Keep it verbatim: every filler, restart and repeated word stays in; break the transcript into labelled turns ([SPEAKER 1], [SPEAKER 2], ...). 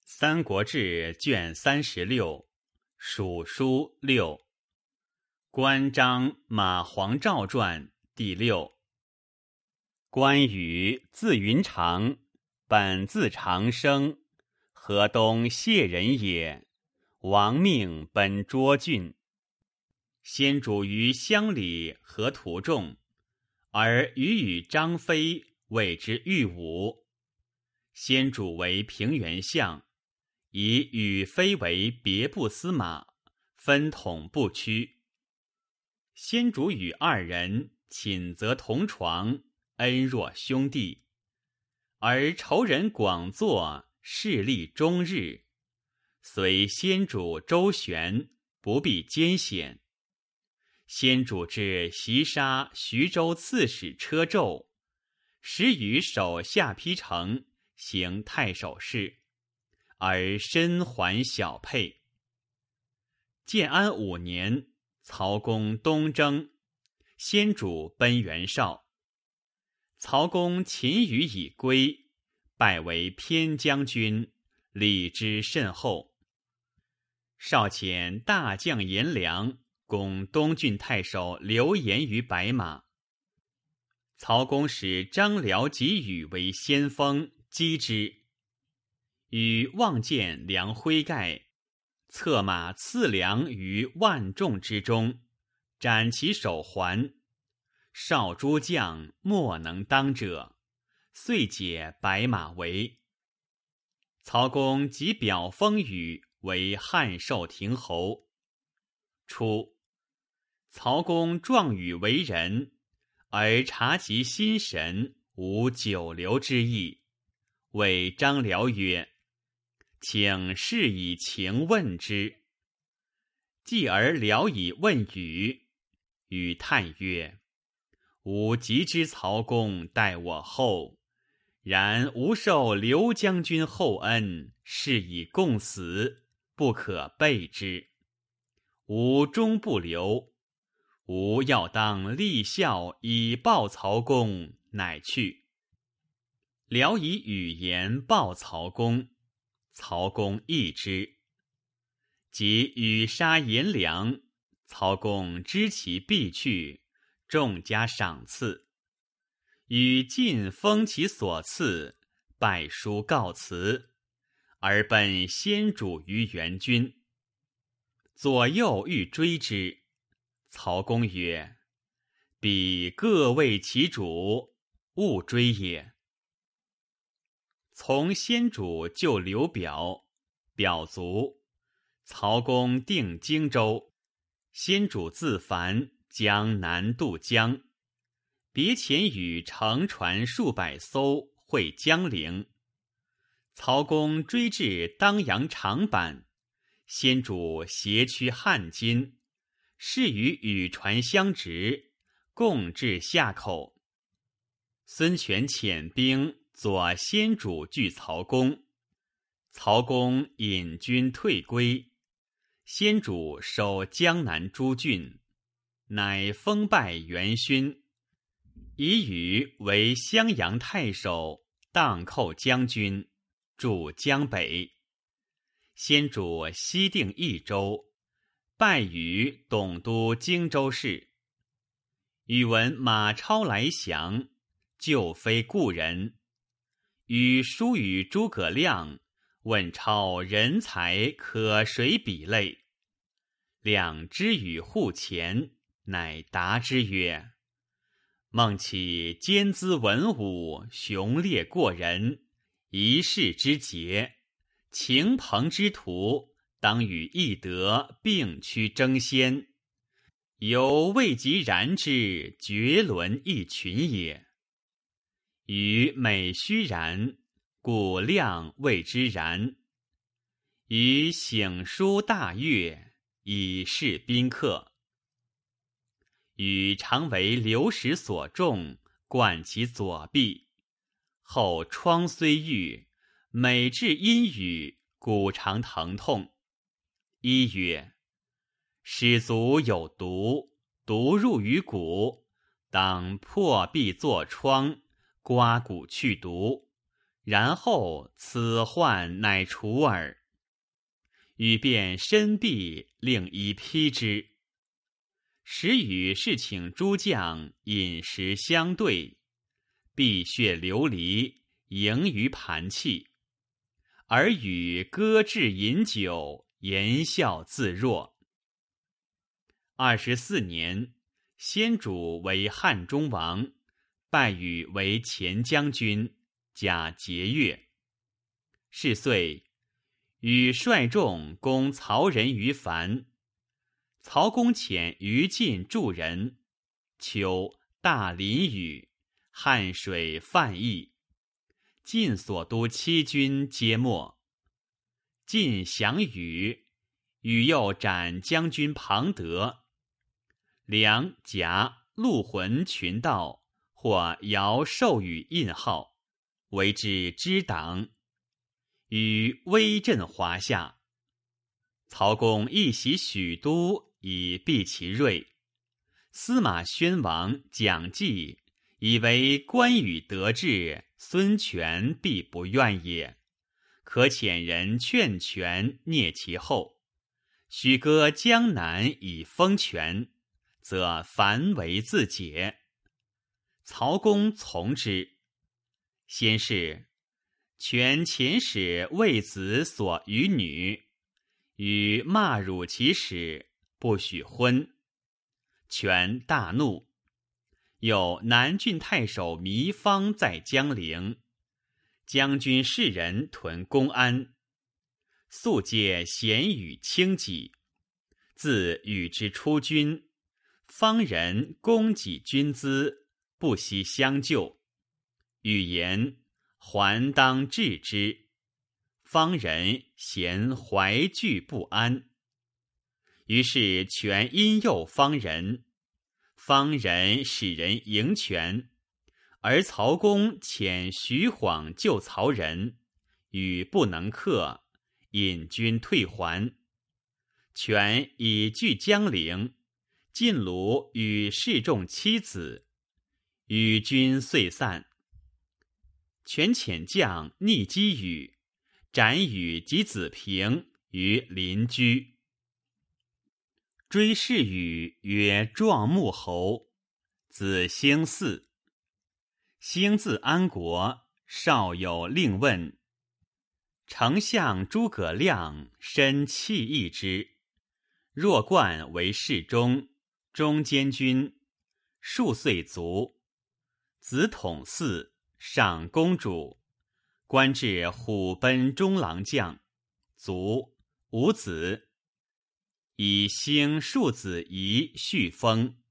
[SPEAKER 1] 三国志卷三十六，蜀书六，关张马黄赵传第六。关羽字云长，本字长生，河东解人也。亡命奔涿郡，先主于乡里和途众，而羽与张飞谓之御武。先主为平原相，以羽飞为别部司马，分统部区。先主与二人寝则同床，恩若兄弟，而仇人广作，势力终日。虽先主周旋，不必艰险。先主至袭杀徐州刺史车胄，时与手下邳城行太守事，而身还小沛。建安五年，曹公东征，先主奔袁绍。曹公擒羽以归，拜为偏将军，礼之甚厚。绍遣大将颜良攻东郡太守刘延于白马。曹公使张辽及羽为先锋，击之。羽望见良麾盖，策马刺良于万众之中，斩其手环。绍诸将莫能当者，遂解白马围。曹公即表封羽为汉寿亭侯。初，曹公壮羽为人，而察其心神，无久留之意，谓张辽曰：请试以情问之。继而辽以问羽，羽叹曰：吾极知曹公待我厚，然吾受刘将军厚恩，是以共死，不可背之。吾终不留，吾要当立孝以报曹公，乃去。辽以语言报曹公，曹公义之。及羽杀颜良，曹公知其必去，众加赏赐。羽尽封其所赐，拜书告辞，而奔先主于元军。左右欲追之，曹公曰：彼各为其主，勿追也。从先主就刘表，表卒，曹公定荆州，先主自樊，将南渡江。别遣羽乘船数百艘会江陵。曹公追至当阳长坂，先主携驱汉津，是与羽船相执，共至夏口。孙权遣兵左先主拒曹公，曹公引军退归。先主守江南诸郡，乃封拜元勋，以羽为襄阳太守、荡寇将军，驻江北。先主西定益州，拜羽董督荆州事。羽闻马超来降，就非故人。羽书与诸葛亮，问超人才可谁比类？亮知羽护前，乃答之曰：孟起兼资文武，雄烈过人，一世之杰，秦彭之徒，当与翼德并驱争先，犹未及然之绝伦一群也。羽美须然，故亮谓之然。羽醒书大悦，以示宾客。羽常为流矢所中，贯其左臂。后疮虽愈，每至阴雨，骨常疼痛。医曰：使足有毒，毒入于骨，当破壁作疮，刮骨去毒， 然后此患乃除耳。语便身臂，令一披之。时与侍请诸将饮食相对，碧血流离，盈于盘器。而与歌至饮酒，言笑自若。二十四年，先主为汉中王，拜禹为前将军，假节钺。是岁，禹率众攻曹人于樊。曹公遣于禁助人。秋，大淋雨，汉水泛溢。晋所督七军皆没。晋降禹，禹又斩将军庞德。梁、贾、陆浑群盗，或尧授予印号，为之支党。禹威震华夏。曹公一袭许都，以避其锐。司马宣王蒋济以为关羽得志，孙权必不愿也，可遣人劝权蹑其后，许割江南以封权，则樊为自解。曹公从之。先是，权遣使为子所与女，禹骂辱其使，不许婚。权大怒。有南郡太守糜芳在江陵，将军士人屯公安，素借贤与轻己。自与之出军，方人供给军资，不惜相救。禹言：还当治之。方人嫌怀惧不安。于是权因诱方人，方人使人迎权，而曹公遣徐晃救曹人，禹不能克，引军退还。权以据江陵，晋鲁与示众妻子，禹军遂散。权遣将逆击禹，斩禹及子平于邻居。追谥禹曰壮穆侯，子兴嗣。兴自安国，少有令问。丞相诸葛亮深弃义之，若冠为侍中、中监军，数岁卒。子统嗣，上公主，官至虎贲中郎将，卒，无子。以兴庶子仪续封。